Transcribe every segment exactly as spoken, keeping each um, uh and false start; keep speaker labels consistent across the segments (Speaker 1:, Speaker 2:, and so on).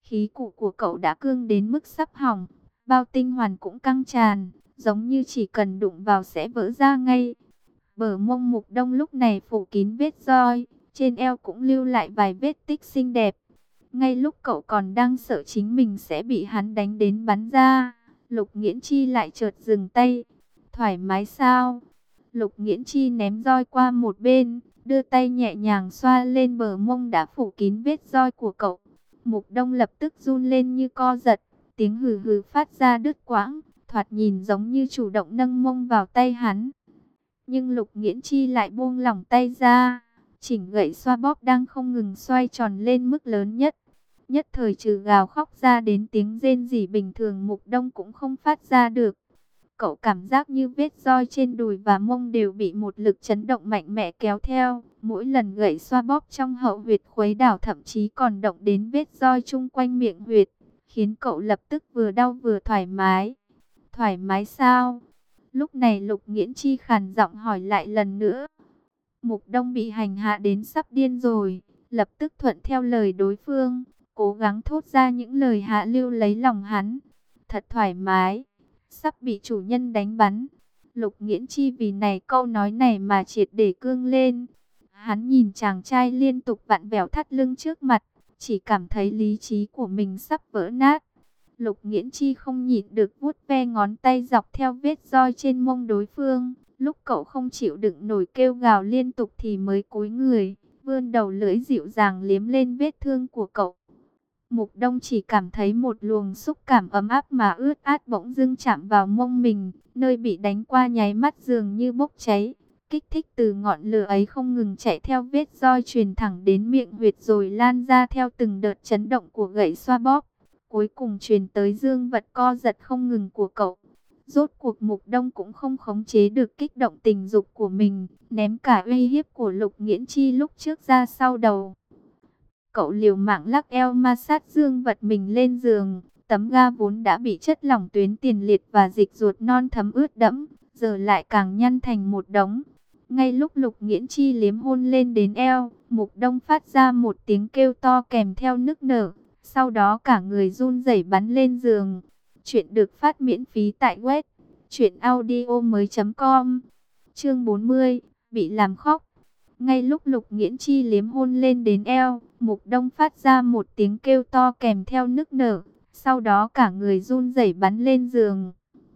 Speaker 1: Khí cụ của cậu đã cương đến mức sắp hỏng, bao tinh hoàn cũng căng tràn, giống như chỉ cần đụng vào sẽ vỡ ra ngay. Bờ mông Mục Đông lúc này phủ kín vết roi, trên eo cũng lưu lại vài vết tích xinh đẹp. Ngay lúc cậu còn đang sợ chính mình sẽ bị hắn đánh đến bắn ra, Lục Nghiễn Chi lại chợt dừng tay. Thoải mái sao? Lục Nghiễn Chi ném roi qua một bên, đưa tay nhẹ nhàng xoa lên bờ mông đã phủ kín vết roi của cậu. Mục Đông lập tức run lên như co giật, tiếng hừ hừ phát ra đứt quãng, thoạt nhìn giống như chủ động nâng mông vào tay hắn. Nhưng Lục Nghiễn Chi lại buông lỏng tay ra, chỉnh gậy xoa bóp đang không ngừng xoay tròn lên mức lớn nhất. Nhất thời trừ gào khóc ra đến tiếng rên rỉ bình thường Mục Đông cũng không phát ra được. Cậu cảm giác như vết roi trên đùi và mông đều bị một lực chấn động mạnh mẽ kéo theo. Mỗi lần gậy xoa bóp trong hậu huyệt khuấy đảo thậm chí còn động đến vết roi chung quanh miệng huyệt, khiến cậu lập tức vừa đau vừa thoải mái. Thoải mái sao? Lúc này Lục Nghiễn Chi khàn giọng hỏi lại lần nữa. Mục Đông bị hành hạ đến sắp điên rồi, lập tức thuận theo lời đối phương, cố gắng thốt ra những lời hạ lưu lấy lòng hắn. Thật thoải mái, sắp bị chủ nhân đánh bắn. Lục Nghiễn Chi vì này câu nói này mà triệt để cương lên. Hắn nhìn chàng trai liên tục vặn vẹo thắt lưng trước mặt, chỉ cảm thấy lý trí của mình sắp vỡ nát. Lục Nghiễn Chi không nhịn được vuốt ve ngón tay dọc theo vết roi trên mông đối phương. Lúc cậu không chịu đựng nổi kêu gào liên tục thì mới cúi người, vươn đầu lưỡi dịu dàng liếm lên vết thương của cậu. Mục Đông chỉ cảm thấy một luồng xúc cảm ấm áp mà ướt át bỗng dưng chạm vào mông mình, nơi bị đánh qua nháy mắt dường như bốc cháy. Kích thích từ ngọn lửa ấy không ngừng chạy theo vết roi truyền thẳng đến miệng huyệt rồi lan ra theo từng đợt chấn động của gậy xoa bóp. Cuối cùng truyền tới dương vật co giật không ngừng của cậu. Rốt cuộc Mục Đông cũng không khống chế được kích động tình dục của mình, ném cả uy hiếp của Lục Nghiễn Chi lúc trước ra sau đầu. Cậu liều mạng lắc eo ma sát dương vật mình lên giường, tấm ga vốn đã bị chất lỏng tuyến tiền liệt và dịch ruột non thấm ướt đẫm, giờ lại càng nhăn thành một đống. Ngay lúc Lục Nghiễn Chi liếm hôn lên đến eo, Mục Đông phát ra một tiếng kêu to kèm theo nức nở, sau đó cả người run rẩy bắn lên giường. Chuyện được phát miễn phí tại web truyện audio mới.com. Chương bốn mươi, bị làm khóc. Ngay lúc Lục Nghiễn Chi liếm hôn lên đến eo, Mục Đông phát ra một tiếng kêu to kèm theo nức nở, sau đó cả người run rẩy bắn lên giường.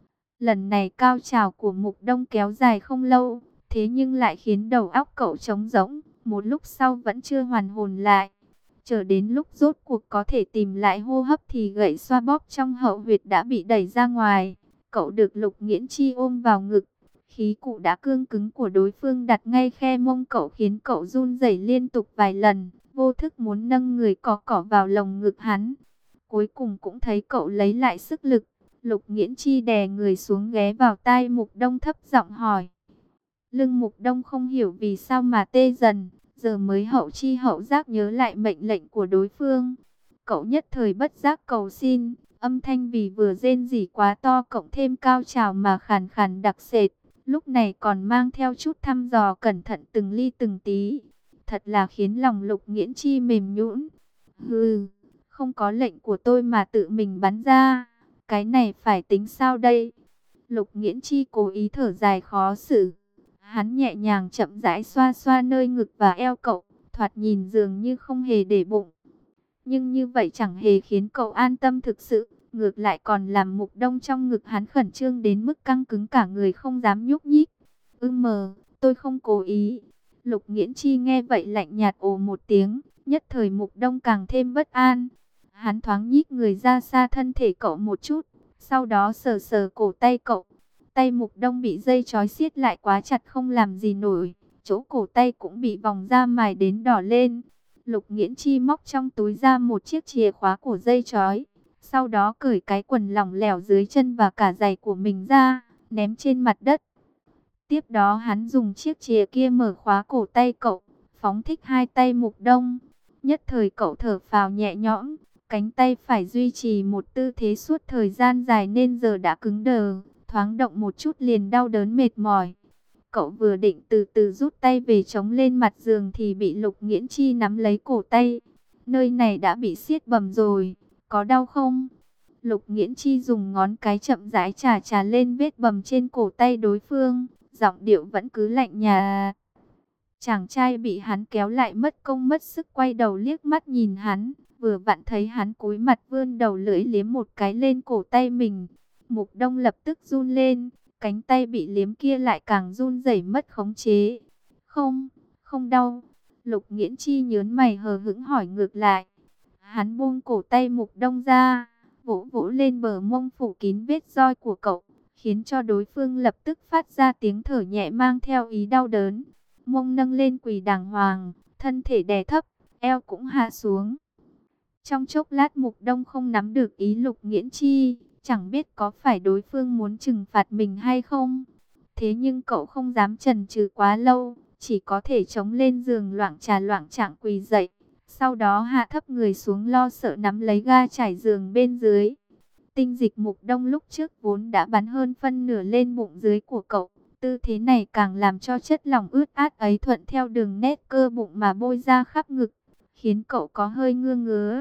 Speaker 1: Lần này cao trào của Mục Đông kéo dài không lâu, thế nhưng lại khiến đầu óc cậu trống rỗng, một lúc sau vẫn chưa hoàn hồn lại. Chờ đến lúc rốt cuộc có thể tìm lại hô hấp thì gậy xoa bóp trong hậu huyệt đã bị đẩy ra ngoài. Cậu được Lục Nghiễn Chi ôm vào ngực. Khí cụ đã cương cứng của đối phương đặt ngay khe mông cậu khiến cậu run rẩy liên tục vài lần, vô thức muốn nâng người cọ cọ vào lồng ngực hắn. Cuối cùng cũng thấy cậu lấy lại sức lực. Lục Nghiễn Chi đè người xuống ghé vào tai Mục Đông thấp giọng hỏi. Lưng Mục Đông không hiểu vì sao mà tê dần, giờ mới hậu chi hậu giác nhớ lại mệnh lệnh của đối phương. Cậu nhất thời bất giác cầu xin, âm thanh vì vừa rên rỉ quá to cộng thêm cao trào mà khàn khàn đặc sệt, lúc này còn mang theo chút thăm dò cẩn thận từng ly từng tí. Thật là khiến lòng Lục Nghiễn Chi mềm nhũn. Hừ, không có lệnh của tôi mà tự mình bắn ra, cái này phải tính sao đây? Lục Nghiễn Chi cố ý thở dài khó xử. Hắn nhẹ nhàng chậm rãi xoa xoa nơi ngực và eo cậu, thoạt nhìn dường như không hề để bụng. Nhưng như vậy chẳng hề khiến cậu an tâm thực sự, ngược lại còn làm Mục Đông trong ngực hắn khẩn trương đến mức căng cứng cả người không dám nhúc nhích. Ư mờ, tôi không cố ý. Lục Nghiễn Chi nghe vậy lạnh nhạt ồ một tiếng, nhất thời Mục Đông càng thêm bất an. Hắn thoáng nhích người ra xa thân thể cậu một chút, sau đó sờ sờ cổ tay cậu. Tay Mục Đông bị dây trói siết lại quá chặt không làm gì nổi, chỗ cổ tay cũng bị vòng da mài đến đỏ lên. Lục Nghiễn Chi móc trong túi ra một chiếc chìa khóa của dây trói, sau đó cởi cái quần lỏng lẻo dưới chân và cả giày của mình ra, ném trên mặt đất. Tiếp đó hắn dùng chiếc chìa kia mở khóa cổ tay cậu, phóng thích hai tay Mục Đông. Nhất thời cậu thở phào nhẹ nhõm, cánh tay phải duy trì một tư thế suốt thời gian dài nên giờ đã cứng đờ, thoáng động một chút liền đau đớn mệt mỏi. Cậu vừa định từ từ rút tay về chống lên mặt giường thì bị Lục Nghiễn Chi nắm lấy cổ tay. Nơi này đã bị siết bầm rồi, có đau không? Lục Nghiễn Chi dùng ngón cái chậm rãi chà chà lên vết bầm trên cổ tay đối phương, giọng điệu vẫn cứ lạnh nhạt. Chàng trai bị hắn kéo lại mất công mất sức quay đầu liếc mắt nhìn hắn, vừa vặn thấy hắn cúi mặt vươn đầu lưỡi liếm một cái lên cổ tay mình. Mục Đông lập tức run lên, cánh tay bị liếm kia lại càng run rẩy mất khống chế. Không, không đau. Lục Nghiễn Chi nhớn mày hờ hững hỏi ngược lại. Hắn buông cổ tay Mục Đông ra, vỗ vỗ lên bờ mông phủ kín vết roi của cậu, khiến cho đối phương lập tức phát ra tiếng thở nhẹ mang theo ý đau đớn. Mông nâng lên quỳ đàng hoàng, thân thể đè thấp, eo cũng hạ xuống. Trong chốc lát Mục Đông không nắm được ý Lục Nghiễn Chi, chẳng biết có phải đối phương muốn trừng phạt mình hay không. Thế nhưng cậu không dám chần chừ quá lâu, chỉ có thể chống lên giường loạng trà loạng trạng quỳ dậy. Sau đó hạ thấp người xuống lo sợ nắm lấy ga trải giường bên dưới. Tinh dịch Mục Đông lúc trước vốn đã bắn hơn phân nửa lên bụng dưới của cậu. Tư thế này càng làm cho chất lỏng ướt át ấy thuận theo đường nét cơ bụng mà bôi ra khắp ngực, khiến cậu có hơi ngứa ngứa.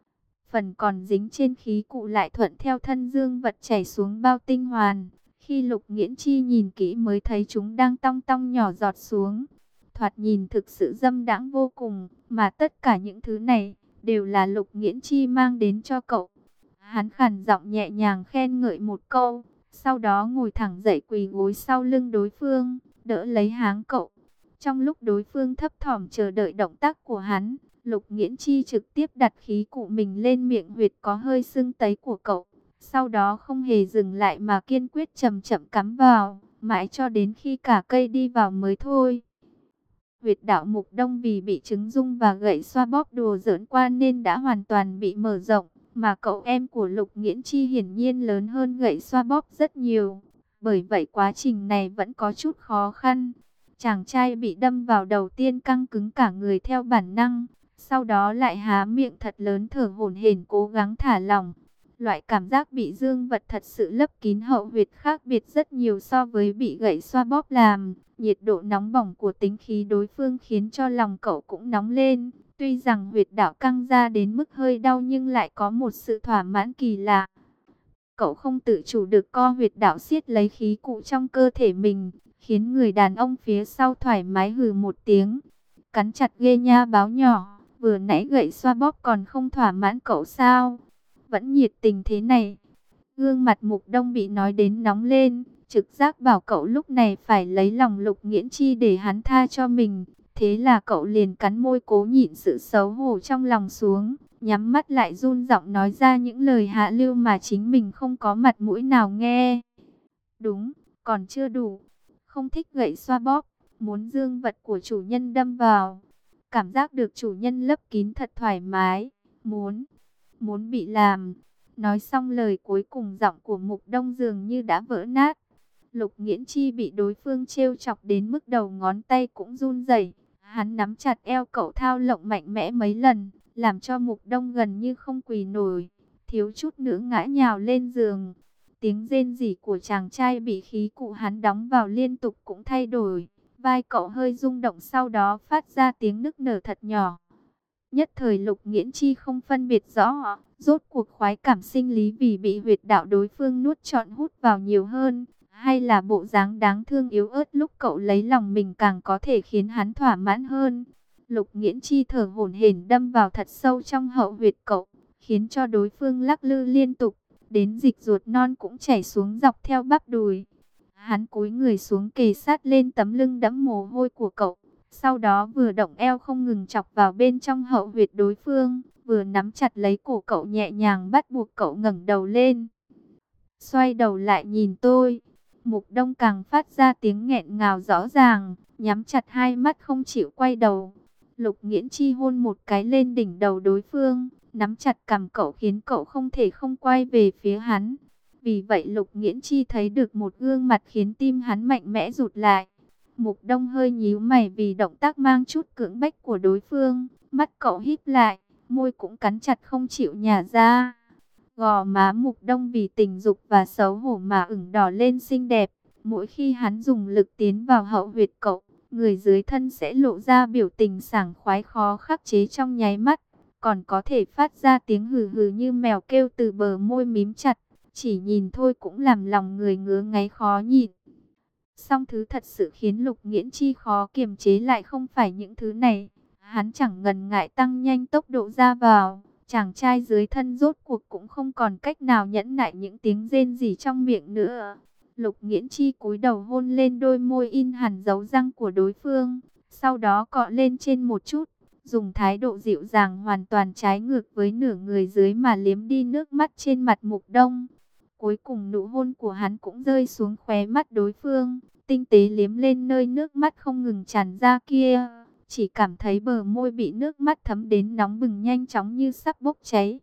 Speaker 1: Phần còn dính trên khí cụ lại thuận theo thân dương vật chảy xuống bao tinh hoàn. Khi Lục Nghiễn Chi nhìn kỹ mới thấy chúng đang tong tong nhỏ giọt xuống. Thoạt nhìn thực sự dâm đãng vô cùng, mà tất cả những thứ này đều là Lục Nghiễn Chi mang đến cho cậu. Hắn khàn giọng nhẹ nhàng khen ngợi một câu, sau đó ngồi thẳng dậy quỳ gối sau lưng đối phương, đỡ lấy háng cậu. Trong lúc đối phương thấp thỏm chờ đợi động tác của hắn, Lục Nghiễn Chi trực tiếp đặt khí cụ mình lên miệng huyệt có hơi sưng tấy của cậu. Sau đó không hề dừng lại mà kiên quyết chậm chậm cắm vào, mãi cho đến khi cả cây đi vào mới thôi. Huyệt đạo Mục Đông vì bị trứng rung và gậy xoa bóp đùa giỡn qua nên đã hoàn toàn bị mở rộng, mà cậu em của Lục Nghiễn Chi hiển nhiên lớn hơn gậy xoa bóp rất nhiều. Bởi vậy quá trình này vẫn có chút khó khăn. Chàng trai bị đâm vào đầu tiên căng cứng cả người theo bản năng, sau đó lại há miệng thật lớn thở hổn hển cố gắng thả lỏng. Loại cảm giác bị dương vật thật sự lấp kín hậu huyệt khác biệt rất nhiều so với bị gậy xoa bóp làm. Nhiệt độ nóng bỏng của tính khí đối phương khiến cho lòng cậu cũng nóng lên. Tuy rằng huyệt đạo căng ra đến mức hơi đau nhưng lại có một sự thỏa mãn kỳ lạ. Cậu không tự chủ được co huyệt đạo siết lấy khí cụ trong cơ thể mình, khiến người đàn ông phía sau thoải mái hừ một tiếng. Cắn chặt ghê nha báo nhỏ, vừa nãy gậy xoa bóp còn không thỏa mãn cậu sao? Vẫn nhiệt tình thế này. Gương mặt Mục Đông bị nói đến nóng lên, trực giác bảo cậu lúc này phải lấy lòng Lục Nghiễn Chi để hắn tha cho mình. Thế là cậu liền cắn môi cố nhịn sự xấu hổ trong lòng xuống, nhắm mắt lại run giọng nói ra những lời hạ lưu mà chính mình không có mặt mũi nào nghe. Đúng, còn chưa đủ. Không thích gậy xoa bóp, muốn dương vật của chủ nhân đâm vào. Cảm giác được chủ nhân lấp kín thật thoải mái. Muốn, muốn bị làm. Nói xong lời cuối cùng giọng của Mục Đông dường như đã vỡ nát. Lục Nghiễn Chi bị đối phương trêu chọc đến mức đầu ngón tay cũng run rẩy. Hắn nắm chặt eo cậu thao lộng mạnh mẽ mấy lần, làm cho Mục Đông gần như không quỳ nổi, thiếu chút nữa ngã nhào lên giường. Tiếng rên rỉ của chàng trai bị khí cụ hắn đóng vào liên tục cũng thay đổi. Vai cậu hơi rung động sau đó phát ra tiếng nức nở thật nhỏ. Nhất thời Lục Nghiễn Chi không phân biệt rõ, rốt cuộc khoái cảm sinh lý vì bị huyệt đạo đối phương nuốt trọn hút vào nhiều hơn, hay là bộ dáng đáng thương yếu ớt lúc cậu lấy lòng mình càng có thể khiến hắn thỏa mãn hơn. Lục Nghiễn Chi thở hổn hển đâm vào thật sâu trong hậu huyệt cậu, khiến cho đối phương lắc lư liên tục, đến dịch ruột non cũng chảy xuống dọc theo bắp đùi. Hắn cúi người xuống kề sát lên tấm lưng đẫm mồ hôi của cậu, sau đó vừa động eo không ngừng chọc vào bên trong hậu huyệt đối phương, vừa nắm chặt lấy cổ cậu nhẹ nhàng bắt buộc cậu ngẩng đầu lên. Xoay đầu lại nhìn tôi. Mục Đông càng phát ra tiếng nghẹn ngào rõ ràng, nhắm chặt hai mắt không chịu quay đầu. Lục Nghiễn Chi hôn một cái lên đỉnh đầu đối phương, nắm chặt cằm cậu khiến cậu không thể không quay về phía hắn. Vì vậy Lục Nghiễn Chi thấy được một gương mặt khiến tim hắn mạnh mẽ rụt lại. Mục Đông hơi nhíu mày vì động tác mang chút cưỡng bách của đối phương, mắt cậu híp lại, môi cũng cắn chặt không chịu nhả ra. Gò má Mục Đông vì tình dục và xấu hổ mà ửng đỏ lên xinh đẹp. Mỗi khi hắn dùng lực tiến vào hậu huyệt cậu, người dưới thân sẽ lộ ra biểu tình sảng khoái khó khắc chế trong nháy mắt. còn có thể phát ra tiếng hừ hừ như mèo kêu từ bờ môi mím chặt, chỉ nhìn thôi cũng làm lòng người ngứa ngáy khó nhịn. Song thứ thật sự khiến Lục Nghiễn Chi khó kiềm chế lại không phải những thứ này. Hắn chẳng ngần ngại tăng nhanh tốc độ ra vào. Chàng trai dưới thân rốt cuộc cũng không còn cách nào nhẫn nại những tiếng rên rỉ trong miệng nữa. Lục Nghiễn Chi cúi đầu hôn lên đôi môi in hẳn dấu răng của đối phương, sau đó cọ lên trên một chút, dùng thái độ dịu dàng hoàn toàn trái ngược với nửa người dưới mà liếm đi nước mắt trên mặt Mục Đông. Cuối cùng nụ hôn của hắn cũng rơi xuống khóe mắt đối phương, tinh tế liếm lên nơi nước mắt không ngừng tràn ra kia. Chỉ cảm thấy bờ môi bị nước mắt thấm đến nóng bừng nhanh chóng như sắp bốc cháy.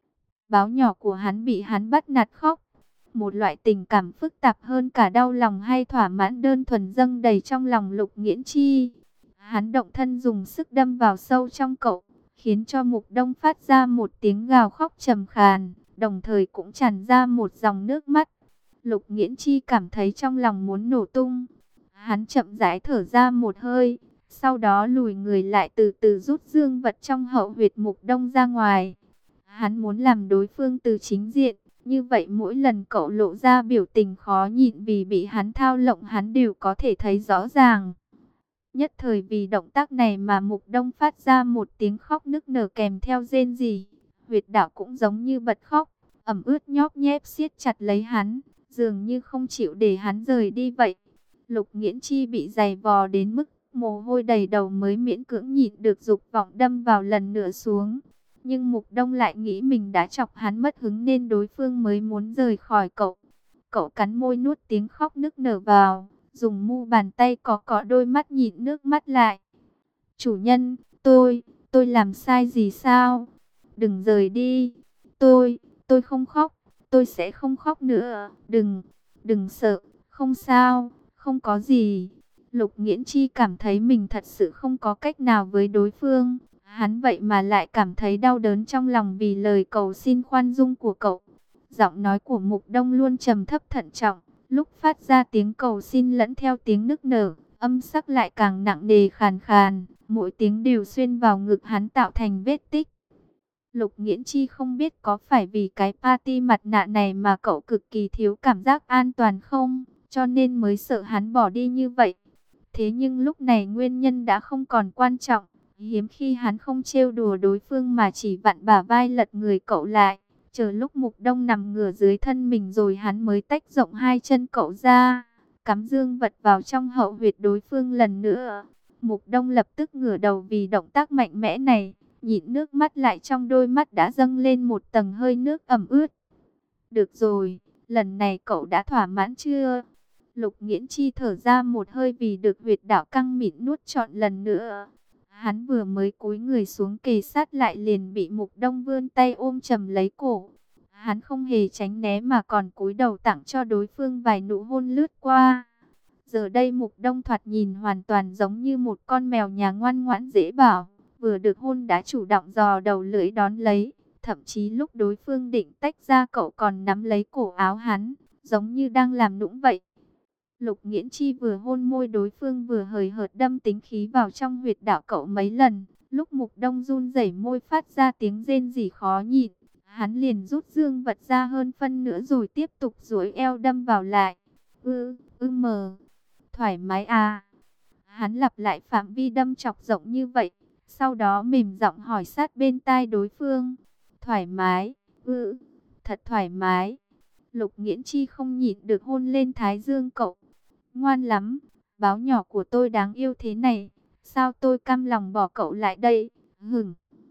Speaker 1: Báo nhỏ của hắn bị hắn bắt nạt khóc. Một loại tình cảm phức tạp hơn cả đau lòng hay thỏa mãn đơn thuần dâng đầy trong lòng Lục Nghiễn Chi. Hắn động thân dùng sức đâm vào sâu trong cậu, khiến cho Mục Đông phát ra một tiếng gào khóc trầm khàn, đồng thời cũng tràn ra một dòng nước mắt. Lục Nghiễn Chi cảm thấy trong lòng muốn nổ tung. Hắn chậm rãi thở ra một hơi, sau đó lùi người lại từ từ rút dương vật trong hậu huyệt Mục Đông ra ngoài. Hắn muốn làm đối phương từ chính diện, như vậy mỗi lần cậu lộ ra biểu tình khó nhịn vì bị hắn thao lộng hắn đều có thể thấy rõ ràng. Nhất thời vì động tác này mà Mục Đông phát ra một tiếng khóc nức nở kèm theo rên rỉ. Huyệt đạo cũng giống như bật khóc, ẩm ướt nhóp nhép siết chặt lấy hắn, dường như không chịu để hắn rời đi vậy. Lục Nghiễn Chi bị giày vò đến mức mồ hôi đầy đầu mới miễn cưỡng nhịn được dục vọng đâm vào lần nữa xuống. Nhưng Mục Đông lại nghĩ mình đã chọc hắn mất hứng nên đối phương mới muốn rời khỏi cậu. Cậu cắn môi nuốt tiếng khóc nức nở vào, dùng mu bàn tay cọ cọ đôi mắt nhịn nước mắt lại. Chủ nhân, tôi, tôi làm sai gì sao? Đừng rời đi. Tôi, tôi không khóc, tôi sẽ không khóc nữa. Đừng, đừng sợ, không sao, không có gì. Lục Nghiễn Chi cảm thấy mình thật sự không có cách nào với đối phương. Hắn vậy mà lại cảm thấy đau đớn trong lòng vì lời cầu xin khoan dung của cậu. Giọng nói của Mục Đông luôn trầm thấp thận trọng, lúc phát ra tiếng cầu xin lẫn theo tiếng nức nở, âm sắc lại càng nặng nề khàn khàn, mỗi tiếng đều xuyên vào ngực hắn tạo thành vết tích. Lục Nghiễn Chi không biết có phải vì cái party mặt nạ này mà cậu cực kỳ thiếu cảm giác an toàn không, cho nên mới sợ hắn bỏ đi như vậy. Thế nhưng lúc này nguyên nhân đã không còn quan trọng. Hiếm khi hắn không trêu đùa đối phương mà chỉ vặn bả vai lật người cậu lại. Chờ lúc Mục Đông nằm ngửa dưới thân mình rồi hắn mới tách rộng hai chân cậu ra, cắm dương vật vào trong hậu huyệt đối phương lần nữa. Mục Đông lập tức ngửa đầu vì động tác mạnh mẽ này, nhịn nước mắt lại trong đôi mắt đã dâng lên một tầng hơi nước ẩm ướt. Được rồi, lần này cậu đã thỏa mãn chưa? Lục Nghiễn Chi thở ra một hơi vì được huyệt đạo căng mịn nuốt trọn lần nữa. Hắn vừa mới cúi người xuống kề sát lại liền bị Mục Đông vươn tay ôm chầm lấy cổ. Hắn không hề tránh né mà còn cúi đầu tặng cho đối phương vài nụ hôn lướt qua. Giờ đây Mục Đông thoạt nhìn hoàn toàn giống như một con mèo nhà ngoan ngoãn dễ bảo. Vừa được hôn đã chủ động dò đầu lưỡi đón lấy. Thậm chí lúc đối phương định tách ra cậu còn nắm lấy cổ áo hắn, giống như đang làm nũng vậy. Lục Nghiễn Chi vừa hôn môi đối phương vừa hời hợt đâm tính khí vào trong huyệt đạo cậu mấy lần. Lúc Mục Đông run rẩy môi phát ra tiếng rên rỉ khó nhịn, hắn liền rút dương vật ra hơn phân nữa rồi tiếp tục duỗi eo đâm vào lại. Ư, ư mờ, thoải mái à. Hắn lặp lại phạm vi đâm chọc rộng như vậy, sau đó mềm giọng hỏi sát bên tai đối phương. Thoải mái, ư, thật thoải mái. Lục Nghiễn Chi không nhịn được hôn lên thái dương cậu. Ngoan lắm, báo nhỏ của tôi đáng yêu thế này, sao tôi cam lòng bỏ cậu lại đây, hửng.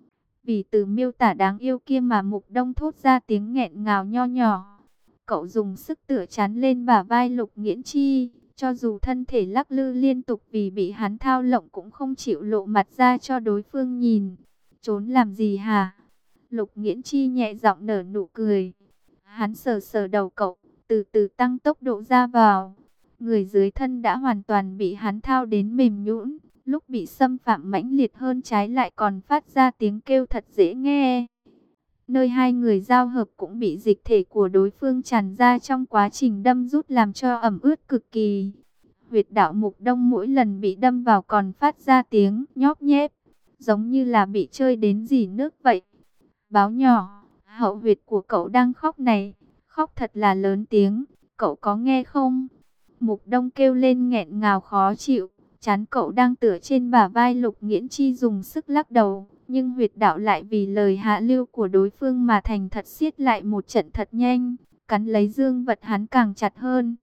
Speaker 1: Vì từ miêu tả đáng yêu kia mà Mục Đông thốt ra tiếng nghẹn ngào nho nhỏ. Cậu dùng sức tựa chán lên bả vai Lục Nghiễn Chi, cho dù thân thể lắc lư liên tục vì bị hắn thao lộng cũng không chịu lộ mặt ra cho đối phương nhìn. Trốn làm gì hả? Lục Nghiễn Chi nhẹ giọng nở nụ cười. Hắn sờ sờ đầu cậu, từ từ tăng tốc độ ra vào. Người dưới thân đã hoàn toàn bị hắn thao đến mềm nhũn, lúc bị xâm phạm mãnh liệt hơn trái lại còn phát ra tiếng kêu thật dễ nghe. Nơi hai người giao hợp cũng bị dịch thể của đối phương tràn ra trong quá trình đâm rút làm cho ẩm ướt cực kỳ. Huyệt đạo Mục Đông mỗi lần bị đâm vào còn phát ra tiếng nhóp nhép. giống như là bị chơi đến dỉ nước vậy. Báo nhỏ, hậu huyệt của cậu đang khóc này, khóc thật là lớn tiếng, cậu có nghe không? Mục Đông kêu lên nghẹn ngào khó chịu, chán cậu đang tựa trên bả vai Lục Nghiễn Chi dùng sức lắc đầu, nhưng huyệt đạo lại vì lời hạ lưu của đối phương mà thành thật siết lại một trận thật nhanh, cắn lấy dương vật hắn càng chặt hơn.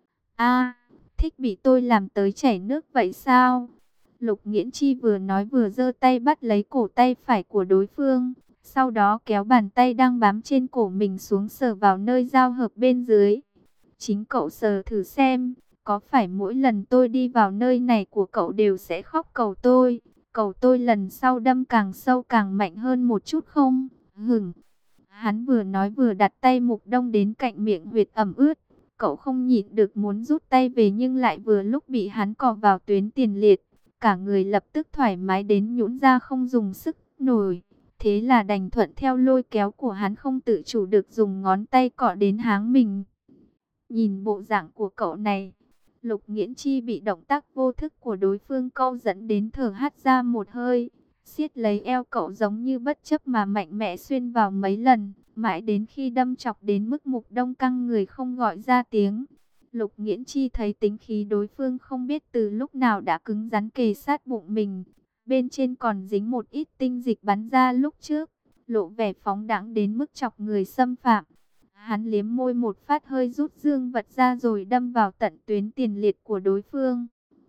Speaker 1: A, thích bị tôi làm tới chảy nước vậy sao? Lục Nghiễn Chi vừa nói vừa giơ tay bắt lấy cổ tay phải của đối phương, sau đó kéo bàn tay đang bám trên cổ mình xuống sờ vào nơi giao hợp bên dưới. Chính cậu sờ thử xem, có phải mỗi lần tôi đi vào nơi này của cậu đều sẽ khóc cầu tôi, cầu tôi lần sau đâm càng sâu càng mạnh hơn một chút không? Hửng. Hắn vừa nói vừa đặt tay Mục Đông đến cạnh miệng huyệt ẩm ướt. Cậu không nhịn được muốn rút tay về nhưng lại vừa lúc bị hắn cò vào tuyến tiền liệt. Cả người lập tức thoải mái đến nhũn ra không dùng sức nổi. Thế là đành thuận theo lôi kéo của hắn, không tự chủ được dùng ngón tay cọ đến háng mình. Nhìn bộ dạng của cậu này, Lục Nghiễn Chi bị động tác vô thức của đối phương câu dẫn đến thở hắt ra một hơi. Siết lấy eo cậu giống như bất chấp mà mạnh mẽ xuyên vào mấy lần, mãi đến khi đâm chọc đến mức Mục Đông căng người không gọi ra tiếng. Lục Nghiễn Chi thấy tính khí đối phương không biết từ lúc nào đã cứng rắn kề sát bụng mình, bên trên còn dính một ít tinh dịch bắn ra lúc trước, lộ vẻ phóng đãng đến mức chọc người xâm phạm. Hắn liếm môi một phát, hơi rút dương vật ra rồi đâm vào tận tuyến tiền liệt của đối phương.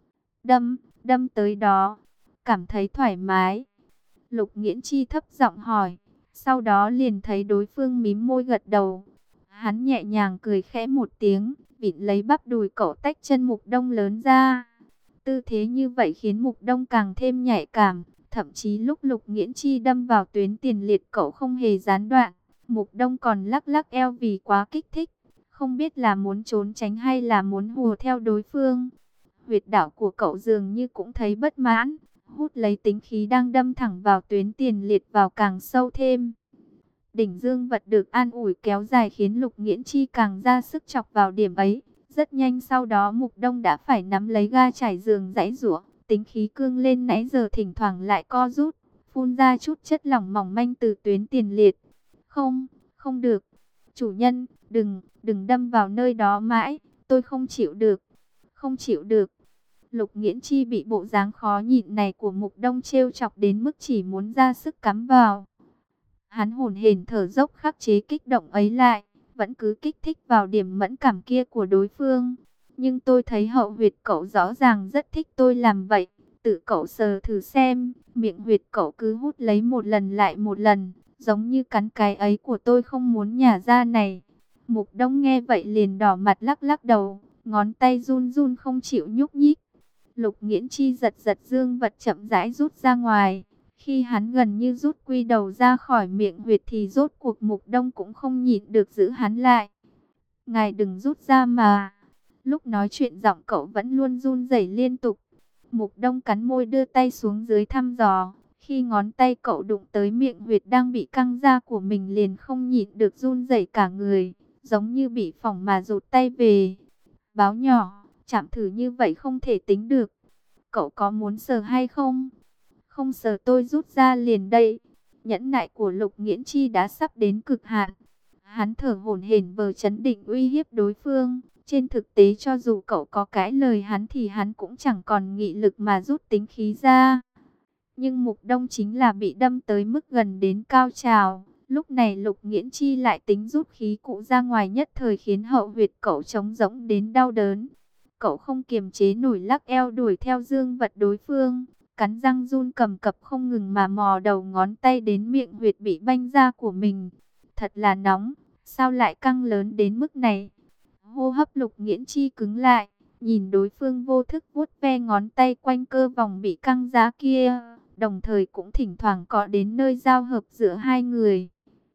Speaker 1: Đâm, đâm tới đó, cảm thấy thoải mái. Lục Nghiễn Chi thấp giọng hỏi, sau đó liền thấy đối phương mím môi gật đầu. Hắn nhẹ nhàng cười khẽ một tiếng, vịn lấy bắp đùi cậu tách chân Mục Đông lớn ra. Tư thế như vậy khiến Mục Đông càng thêm nhạy cảm, thậm chí lúc Lục Nghiễn Chi đâm vào tuyến tiền liệt cậu không hề gián đoạn. Mục Đông còn lắc lắc eo vì quá kích thích, không biết là muốn trốn tránh hay là muốn hùa theo đối phương. Huyệt đạo của cậu dường như cũng thấy bất mãn, hút lấy tính khí đang đâm thẳng vào tuyến tiền liệt vào càng sâu thêm. Đỉnh dương vật được an ủi kéo dài khiến Lục Nghiễn Chi càng ra sức chọc vào điểm ấy. Rất nhanh sau đó Mục Đông đã phải nắm lấy ga trải giường giãy giụa, tính khí cương lên nãy giờ thỉnh thoảng lại co rút, phun ra chút chất lỏng mỏng manh từ tuyến tiền liệt. Không, không được. Chủ nhân, đừng, đừng đâm vào nơi đó mãi, tôi không chịu được. Không chịu được. Lục Nghiễn Chi bị bộ dáng khó nhịn này của Mục Đông trêu chọc đến mức chỉ muốn ra sức cắm vào. Hắn hổn hển thở dốc khắc chế kích động ấy lại, vẫn cứ kích thích vào điểm mẫn cảm kia của đối phương. Nhưng tôi thấy hậu huyệt cậu rõ ràng rất thích tôi làm vậy. Tự cậu sờ thử xem, miệng huyệt cậu cứ hút lấy một lần lại một lần, giống như cắn cái ấy của tôi không muốn nhả ra này. Mục Đông nghe vậy liền đỏ mặt lắc lắc đầu, ngón tay run run không chịu nhúc nhích. Lục Nghiễn Chi giật giật dương vật chậm rãi rút ra ngoài. Khi hắn gần như rút quy đầu ra khỏi miệng huyệt thì rốt cuộc Mục Đông cũng không nhịn được giữ hắn lại. Ngài đừng rút ra mà. Lúc nói chuyện giọng cậu vẫn luôn run rẩy liên tục. Mục Đông cắn môi đưa tay xuống dưới thăm dò. Khi ngón tay cậu đụng tới miệng huyệt đang bị căng ra của mình liền không nhịn được run rẩy cả người, giống như bị phỏng mà rụt tay về. Báo nhỏ, chạm thử như vậy không thể tính được. Cậu có muốn sờ hay không? Không sờ tôi rút ra liền đây. Nhẫn nại của Lục Nghiễn Chi đã sắp đến cực hạn. Hắn thở hổn hển vờ trấn định uy hiếp đối phương. Trên thực tế cho dù cậu có cãi lời hắn thì hắn cũng chẳng còn nghị lực mà rút tính khí ra. Nhưng Mục Đông chính là bị đâm tới mức gần đến cao trào. Lúc này Lục Nghiễn Chi lại tính rút khí cụ ra ngoài, nhất thời khiến hậu huyệt cậu trống rỗng đến đau đớn. Cậu không kiềm chế nổi lắc eo đuổi theo dương vật đối phương, cắn răng run cầm cập không ngừng mà mò đầu ngón tay đến miệng huyệt bị banh ra của mình. Thật là nóng, sao lại căng lớn đến mức này? Hô hấp Lục Nghiễn Chi cứng lại, nhìn đối phương vô thức vuốt ve ngón tay quanh cơ vòng bị căng giá kia, đồng thời cũng thỉnh thoảng cọ đến nơi giao hợp giữa hai người.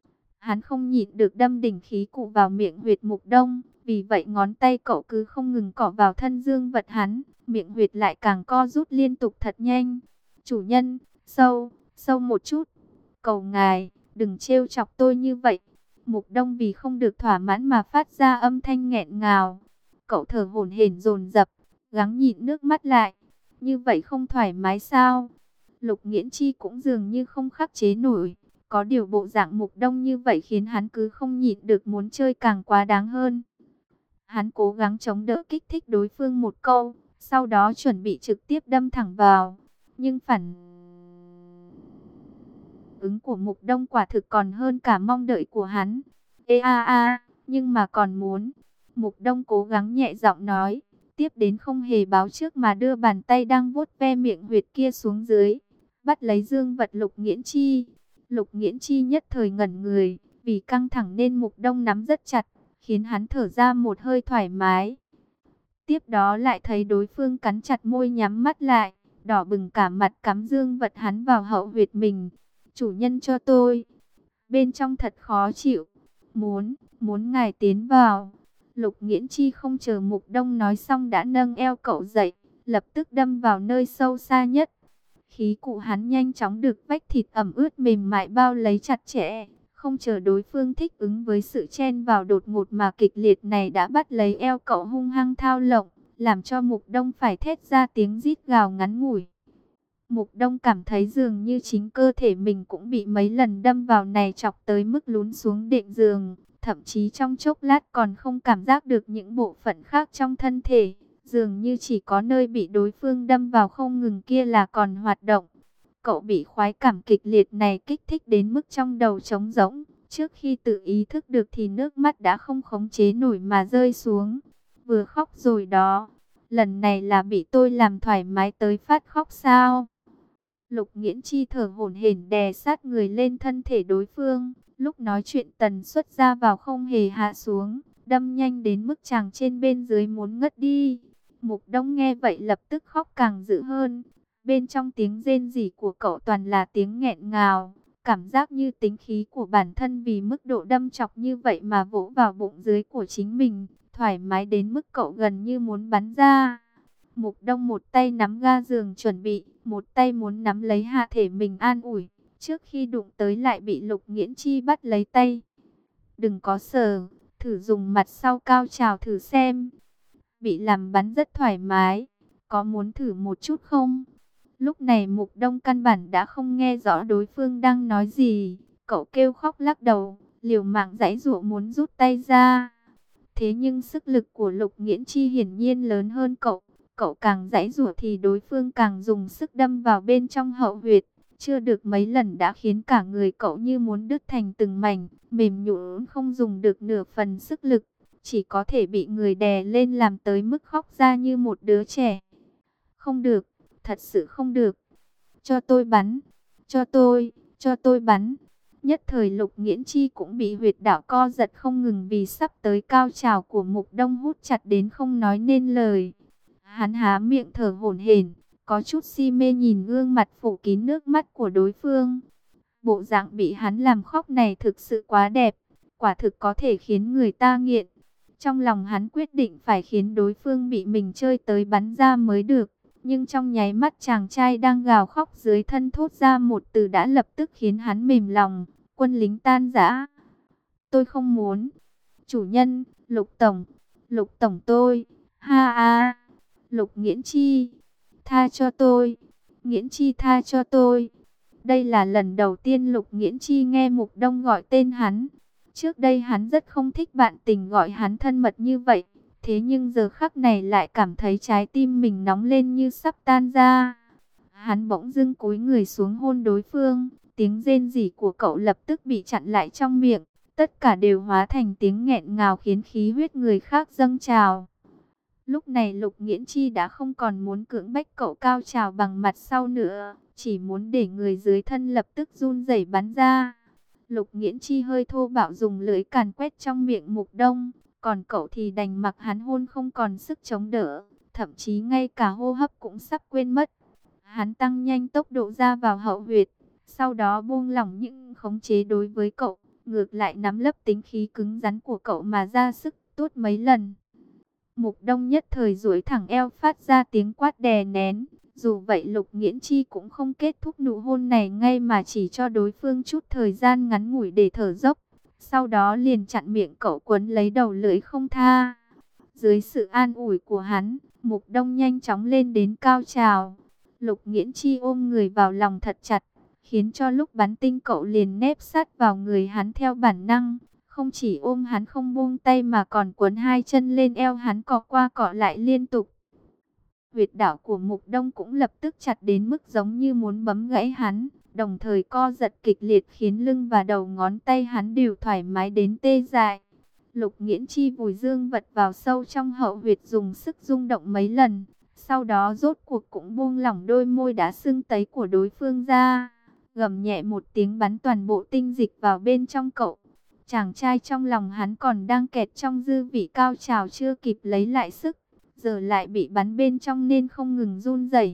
Speaker 1: Hắn không nhịn được đâm đỉnh khí cụ vào miệng huyệt Mục Đông, vì vậy ngón tay cậu cứ không ngừng cọ vào thân dương vật hắn, miệng huyệt lại càng co rút liên tục thật nhanh. Chủ nhân, sâu, sâu một chút. Cầu ngài, đừng trêu chọc tôi như vậy. Mục Đông vì không được thỏa mãn mà phát ra âm thanh nghẹn ngào. Cậu thở hổn hển dồn dập, gắng nhịn nước mắt lại. Như vậy không thoải mái sao? Lục Nghiễn Chi cũng dường như không khắc chế nổi. Có điều bộ dạng Mục Đông như vậy khiến hắn cứ không nhịn được muốn chơi càng quá đáng hơn. Hắn cố gắng chống đỡ kích thích đối phương một câu, sau đó chuẩn bị trực tiếp đâm thẳng vào. Nhưng phản ứng của Mục Đông quả thực còn hơn cả mong đợi của hắn. Ê a a, nhưng mà còn muốn. Mục Đông cố gắng nhẹ giọng nói, tiếp đến không hề báo trước mà đưa bàn tay đang vuốt ve miệng huyệt kia xuống dưới, bắt lấy dương vật Lục Nghiễn Chi. Lục Nghiễn Chi nhất thời ngẩn người, vì căng thẳng nên Mục Đông nắm rất chặt, khiến hắn thở ra một hơi thoải mái. Tiếp đó lại thấy đối phương cắn chặt môi nhắm mắt lại, đỏ bừng cả mặt cắm dương vật hắn vào hậu huyệt mình. Chủ nhân cho tôi. Bên trong thật khó chịu. Muốn, muốn ngài tiến vào. Lục Nghiễn Chi không chờ Mục Đông nói xong đã nâng eo cậu dậy, lập tức đâm vào nơi sâu xa nhất. Khí cụ hắn nhanh chóng được vách thịt ẩm ướt mềm mại bao lấy chặt chẽ. Không chờ đối phương thích ứng với sự chen vào đột ngột mà kịch liệt này đã bắt lấy eo cậu hung hăng thao lộng, làm cho Mục Đông phải thét ra tiếng rít gào ngắn ngủi. Mục Đông cảm thấy dường như chính cơ thể mình cũng bị mấy lần đâm vào này chọc tới mức lún xuống đệm giường. Thậm chí trong chốc lát còn không cảm giác được những bộ phận khác trong thân thể. Dường như chỉ có nơi bị đối phương đâm vào không ngừng kia là còn hoạt động. Cậu bị khoái cảm kịch liệt này kích thích đến mức trong đầu trống rỗng. Trước khi tự ý thức được thì nước mắt đã không khống chế nổi mà rơi xuống. Vừa khóc rồi đó. Lần này là bị tôi làm thoải mái tới phát khóc sao? Lục Nghiễn Chi thở hổn hển đè sát người lên thân thể đối phương. Lúc nói chuyện tần suất ra vào không hề hạ xuống, đâm nhanh đến mức chàng trên bên dưới muốn ngất đi. Mục Đông nghe vậy lập tức khóc càng dữ hơn. Bên trong tiếng rên rỉ của cậu toàn là tiếng nghẹn ngào. Cảm giác như tính khí của bản thân vì mức độ đâm chọc như vậy mà vỗ vào bụng dưới của chính mình. Thoải mái đến mức cậu gần như muốn bắn ra. Mục Đông một tay nắm ga giường chuẩn bị, một tay muốn nắm lấy hạ thể mình an ủi. Trước khi đụng tới lại bị Lục Nghiễn Chi bắt lấy tay. Đừng có sờ, thử dùng mặt sau cao trào thử xem. Bị làm bắn rất thoải mái, có muốn thử một chút không? Lúc này Mục Đông căn bản đã không nghe rõ đối phương đang nói gì. Cậu kêu khóc lắc đầu, liều mạng giãy giụa muốn rút tay ra. Thế nhưng sức lực của Lục Nghiễn Chi hiển nhiên lớn hơn cậu. Cậu càng giãy giụa thì đối phương càng dùng sức đâm vào bên trong hậu huyệt. Chưa được mấy lần đã khiến cả người cậu như muốn đứt thành từng mảnh, mềm nhũn không dùng được nửa phần sức lực. Chỉ có thể bị người đè lên làm tới mức khóc ra như một đứa trẻ. Không được, thật sự không được. Cho tôi bắn, cho tôi, cho tôi bắn. Nhất thời Lục Nghiễn Chi cũng bị huyệt đạo co giật không ngừng vì sắp tới cao trào của Mục Đông hút chặt đến không nói nên lời. Hắn há miệng thở hổn hển, có chút si mê nhìn gương mặt phủ kín nước mắt của đối phương. Bộ dạng bị hắn làm khóc này thực sự quá đẹp, quả thực có thể khiến người ta nghiện. Trong lòng hắn quyết định phải khiến đối phương bị mình chơi tới bắn ra mới được. Nhưng trong nháy mắt chàng trai đang gào khóc dưới thân thốt ra một từ đã lập tức khiến hắn mềm lòng. Quân lính tan rã. Tôi không muốn. Chủ nhân, Lục Tổng, Lục Tổng tôi. Ha ha. Lục Nghiễn Chi, tha cho tôi. Nghiễn Chi tha cho tôi. Đây là lần đầu tiên Lục Nghiễn Chi nghe Mục Đông gọi tên hắn. Trước đây hắn rất không thích bạn tình gọi hắn thân mật như vậy. Thế nhưng giờ khắc này lại cảm thấy trái tim mình nóng lên như sắp tan ra. Hắn bỗng dưng cúi người xuống hôn đối phương. Tiếng rên rỉ của cậu lập tức bị chặn lại trong miệng. Tất cả đều hóa thành tiếng nghẹn ngào khiến khí huyết người khác dâng trào. Lúc này Lục Nghiễn Chi đã không còn muốn cưỡng bách cậu cao trào bằng mặt sau nữa. Chỉ muốn để người dưới thân lập tức run rẩy bắn ra. Lục Nghiễn Chi hơi thô bạo dùng lưỡi càn quét trong miệng Mục Đông. Còn cậu thì đành mặc hắn hôn không còn sức chống đỡ. Thậm chí ngay cả hô hấp cũng sắp quên mất. Hắn tăng nhanh tốc độ ra vào hậu huyệt. Sau đó buông lỏng những khống chế đối với cậu. Ngược lại nắm lấp tính khí cứng rắn của cậu mà ra sức tuốt mấy lần. Mục Đông nhất thời duỗi thẳng eo phát ra tiếng quát đè nén. Dù vậy Lục Nghiễn Chi cũng không kết thúc nụ hôn này ngay mà chỉ cho đối phương chút thời gian ngắn ngủi để thở dốc. Sau đó liền chặn miệng cậu quấn lấy đầu lưỡi không tha. Dưới sự an ủi của hắn, Mục Đông nhanh chóng lên đến cao trào. Lục Nghiễn Chi ôm người vào lòng thật chặt, khiến cho lúc bắn tinh cậu liền nép sát vào người hắn theo bản năng. Không chỉ ôm hắn không buông tay mà còn cuốn hai chân lên eo hắn cọ qua cọ lại liên tục. Huyệt đạo của Mục Đông cũng lập tức chặt đến mức giống như muốn bấm gãy hắn, đồng thời co giật kịch liệt khiến lưng và đầu ngón tay hắn đều thoải mái đến tê dại. Lục Nghiễn Chi vùi dương vật vào sâu trong hậu huyệt dùng sức rung động mấy lần, sau đó rốt cuộc cũng buông lỏng đôi môi đã sưng tấy của đối phương ra, gầm nhẹ một tiếng bắn toàn bộ tinh dịch vào bên trong cậu. Chàng trai trong lòng hắn còn đang kẹt trong dư vị cao trào chưa kịp lấy lại sức, giờ lại bị bắn bên trong nên không ngừng run rẩy.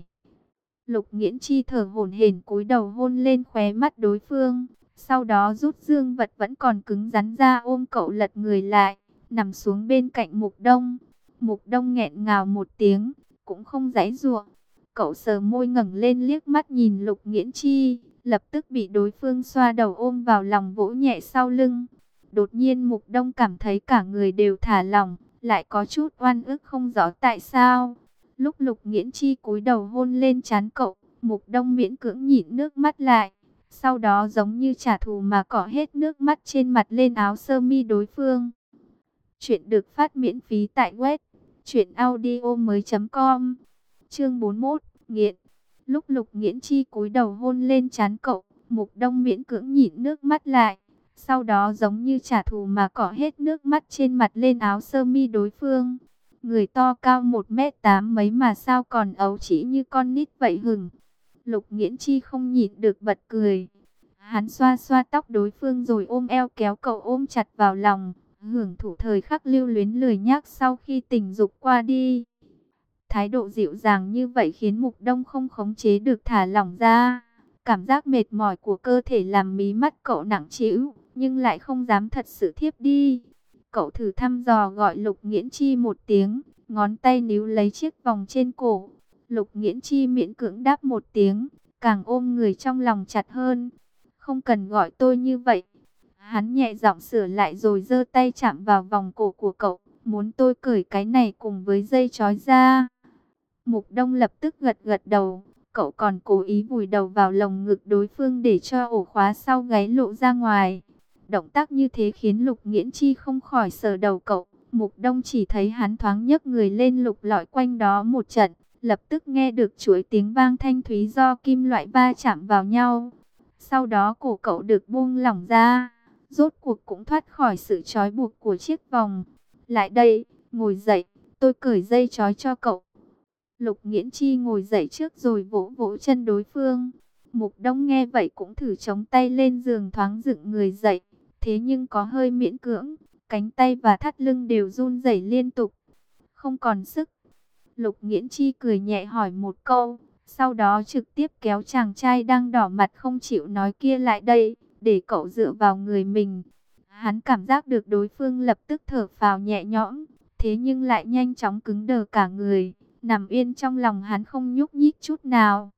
Speaker 1: Lục Nghiễn Chi thở hổn hển cúi đầu hôn lên khóe mắt đối phương, sau đó rút dương vật vẫn còn cứng rắn ra ôm cậu lật người lại, nằm xuống bên cạnh Mục Đông. Mục Đông nghẹn ngào một tiếng, cũng không giãy giụa. Cậu sờ môi ngẩng lên liếc mắt nhìn Lục Nghiễn Chi, lập tức bị đối phương xoa đầu ôm vào lòng vỗ nhẹ sau lưng. Đột nhiên Mục Đông cảm thấy cả người đều thả lỏng, lại có chút oan ức không rõ tại sao. Lúc Lục Nghiễn Chi cúi đầu hôn lên trán cậu, Mục Đông miễn cưỡng nhịn nước mắt lại. Sau đó giống như trả thù mà cọ hết nước mắt trên mặt lên áo sơ mi đối phương. Chuyện được phát miễn phí tại web truyện audio mới chấm com. Chương bốn mươi mốt, nghiện. Lúc Lục Nghiễn Chi cúi đầu hôn lên trán cậu, Mục Đông miễn cưỡng nhịn nước mắt lại. Sau đó giống như trả thù mà cọ hết nước mắt trên mặt lên áo sơ mi đối phương. Người to cao một mét tám mấy mà sao còn ấu chỉ như con nít vậy hừng. Lục Nghiễn Chi không nhịn được bật cười. Hắn xoa xoa tóc đối phương rồi ôm eo kéo cậu ôm chặt vào lòng, hưởng thụ thời khắc lưu luyến lười nhác sau khi tình dục qua đi. Thái độ dịu dàng như vậy khiến Mục Đông không khống chế được thả lỏng ra. Cảm giác mệt mỏi của cơ thể làm mí mắt cậu nặng trĩu, nhưng lại không dám thật sự thiếp đi. Cậu thử thăm dò gọi Lục Nghiễn Chi một tiếng, ngón tay níu lấy chiếc vòng trên cổ. Lục Nghiễn Chi miễn cưỡng đáp một tiếng, càng ôm người trong lòng chặt hơn. Không cần gọi tôi như vậy. Hắn nhẹ giọng sửa lại rồi giơ tay chạm vào vòng cổ của cậu, muốn tôi cởi cái này cùng với dây trói ra. Mục Đông lập tức gật gật đầu, cậu còn cố ý vùi đầu vào lồng ngực đối phương để cho ổ khóa sau gáy lộ ra ngoài. Động tác như thế khiến Lục Nghiễn Chi không khỏi sờ đầu cậu. Mục Đông chỉ thấy hắn thoáng nhấc người lên lục lọi quanh đó một trận, lập tức nghe được chuỗi tiếng vang thanh thúy do kim loại va chạm vào nhau. Sau đó cổ cậu được buông lỏng ra, rốt cuộc cũng thoát khỏi sự trói buộc của chiếc vòng. Lại đây, ngồi dậy, tôi cởi dây trói cho cậu. Lục Nghiễn Chi ngồi dậy trước rồi vỗ vỗ chân đối phương. Mục Đông nghe vậy cũng thử chống tay lên giường thoáng dựng người dậy, thế nhưng có hơi miễn cưỡng, cánh tay và thắt lưng đều run rẩy liên tục, không còn sức. Lục Nghiễn Chi cười nhẹ hỏi một câu, sau đó trực tiếp kéo chàng trai đang đỏ mặt không chịu nói kia lại đây, để cậu dựa vào người mình. Hắn cảm giác được đối phương lập tức thở phào nhẹ nhõm, thế nhưng lại nhanh chóng cứng đờ cả người, nằm yên trong lòng hắn không nhúc nhích chút nào.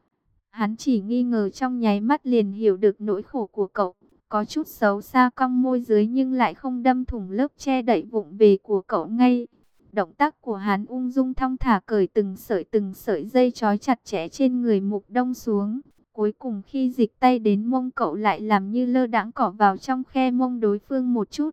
Speaker 1: Hắn chỉ nghi ngờ trong nháy mắt liền hiểu được nỗi khổ của cậu, có chút xấu xa cong môi dưới nhưng lại không đâm thủng lớp che đậy vụng về của cậu ngay. Động tác của hắn ung dung thong thả cởi từng sợi từng sợi dây trói chặt chẽ trên người Mục Đông xuống. Cuối cùng khi dịch tay đến mông cậu lại làm như lơ đãng cỏ vào trong khe mông đối phương một chút.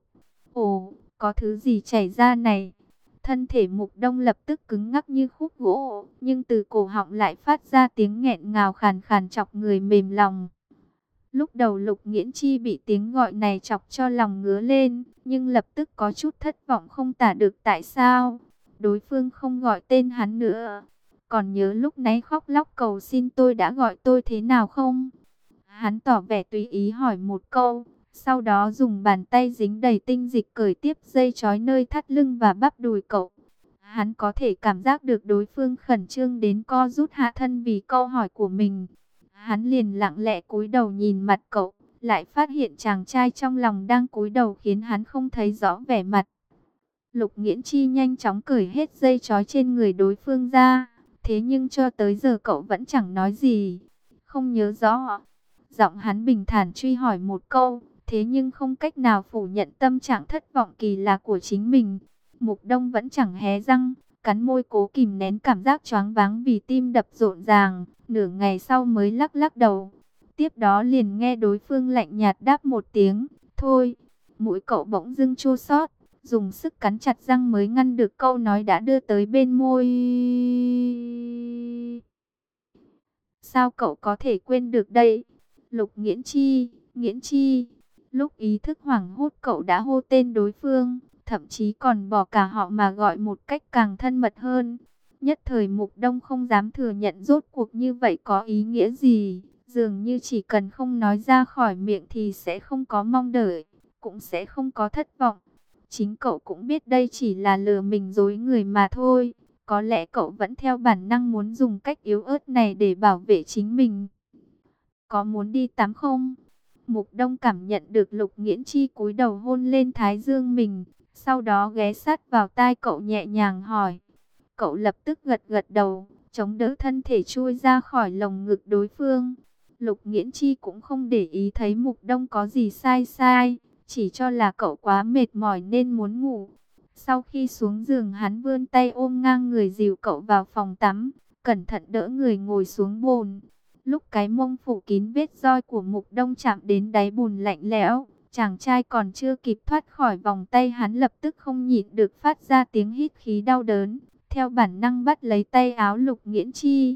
Speaker 1: Ồ, có thứ gì chảy ra này? Thân thể Mục Đông lập tức cứng ngắc như khúc gỗ, nhưng từ cổ họng lại phát ra tiếng nghẹn ngào khàn khàn chọc người mềm lòng. Lúc đầu Lục Nghiễn Chi bị tiếng gọi này chọc cho lòng ngứa lên, nhưng lập tức có chút thất vọng không tả được tại sao. Đối phương không gọi tên hắn nữa. Còn nhớ lúc nãy khóc lóc cầu xin tôi đã gọi tôi thế nào không? Hắn tỏ vẻ tùy ý hỏi một câu, sau đó dùng bàn tay dính đầy tinh dịch cởi tiếp dây trói nơi thắt lưng và bắp đùi cậu. Hắn có thể cảm giác được đối phương khẩn trương đến co rút hạ thân vì câu hỏi của mình. Hắn liền lặng lẽ cúi đầu nhìn mặt cậu, lại phát hiện chàng trai trong lòng đang cúi đầu khiến hắn không thấy rõ vẻ mặt. Lục Nghiễn Chi nhanh chóng cởi hết dây trói trên người đối phương ra, thế nhưng cho tới giờ cậu vẫn chẳng nói gì. Không nhớ rõ. Giọng hắn bình thản truy hỏi một câu, thế nhưng không cách nào phủ nhận tâm trạng thất vọng kỳ lạ của chính mình. Mục Đông vẫn chẳng hé răng, cắn môi cố kìm nén cảm giác choáng váng vì tim đập rộn ràng, nửa ngày sau mới lắc lắc đầu. Tiếp đó liền nghe đối phương lạnh nhạt đáp một tiếng, thôi. Mũi cậu bỗng dưng chua xót, dùng sức cắn chặt răng mới ngăn được câu nói đã đưa tới bên môi. Sao cậu có thể quên được đây? Lục Nghiễn Chi, Nghiễn Chi. Lúc ý thức hoảng hốt cậu đã hô tên đối phương, thậm chí còn bỏ cả họ mà gọi một cách càng thân mật hơn. Nhất thời Mục Đông không dám thừa nhận rốt cuộc như vậy có ý nghĩa gì. Dường như chỉ cần không nói ra khỏi miệng thì sẽ không có mong đợi, cũng sẽ không có thất vọng. Chính cậu cũng biết đây chỉ là lừa mình dối người mà thôi. Có lẽ cậu vẫn theo bản năng muốn dùng cách yếu ớt này để bảo vệ chính mình. Có muốn đi tắm không? Mục Đông cảm nhận được Lục Nghiễn Chi cúi đầu hôn lên thái dương mình, sau đó ghé sát vào tai cậu nhẹ nhàng hỏi. Cậu lập tức gật gật đầu, chống đỡ thân thể chui ra khỏi lồng ngực đối phương. Lục Nghiễn Chi cũng không để ý thấy Mục Đông có gì sai sai, chỉ cho là cậu quá mệt mỏi nên muốn ngủ. Sau khi xuống giường hắn vươn tay ôm ngang người dìu cậu vào phòng tắm, cẩn thận đỡ người ngồi xuống bồn. Lúc cái mông phủ kín vết roi của Mục Đông chạm đến đáy bùn lạnh lẽo, chàng trai còn chưa kịp thoát khỏi vòng tay hắn lập tức không nhịn được phát ra tiếng hít khí đau đớn, theo bản năng bắt lấy tay áo Lục Nghiễn Chi.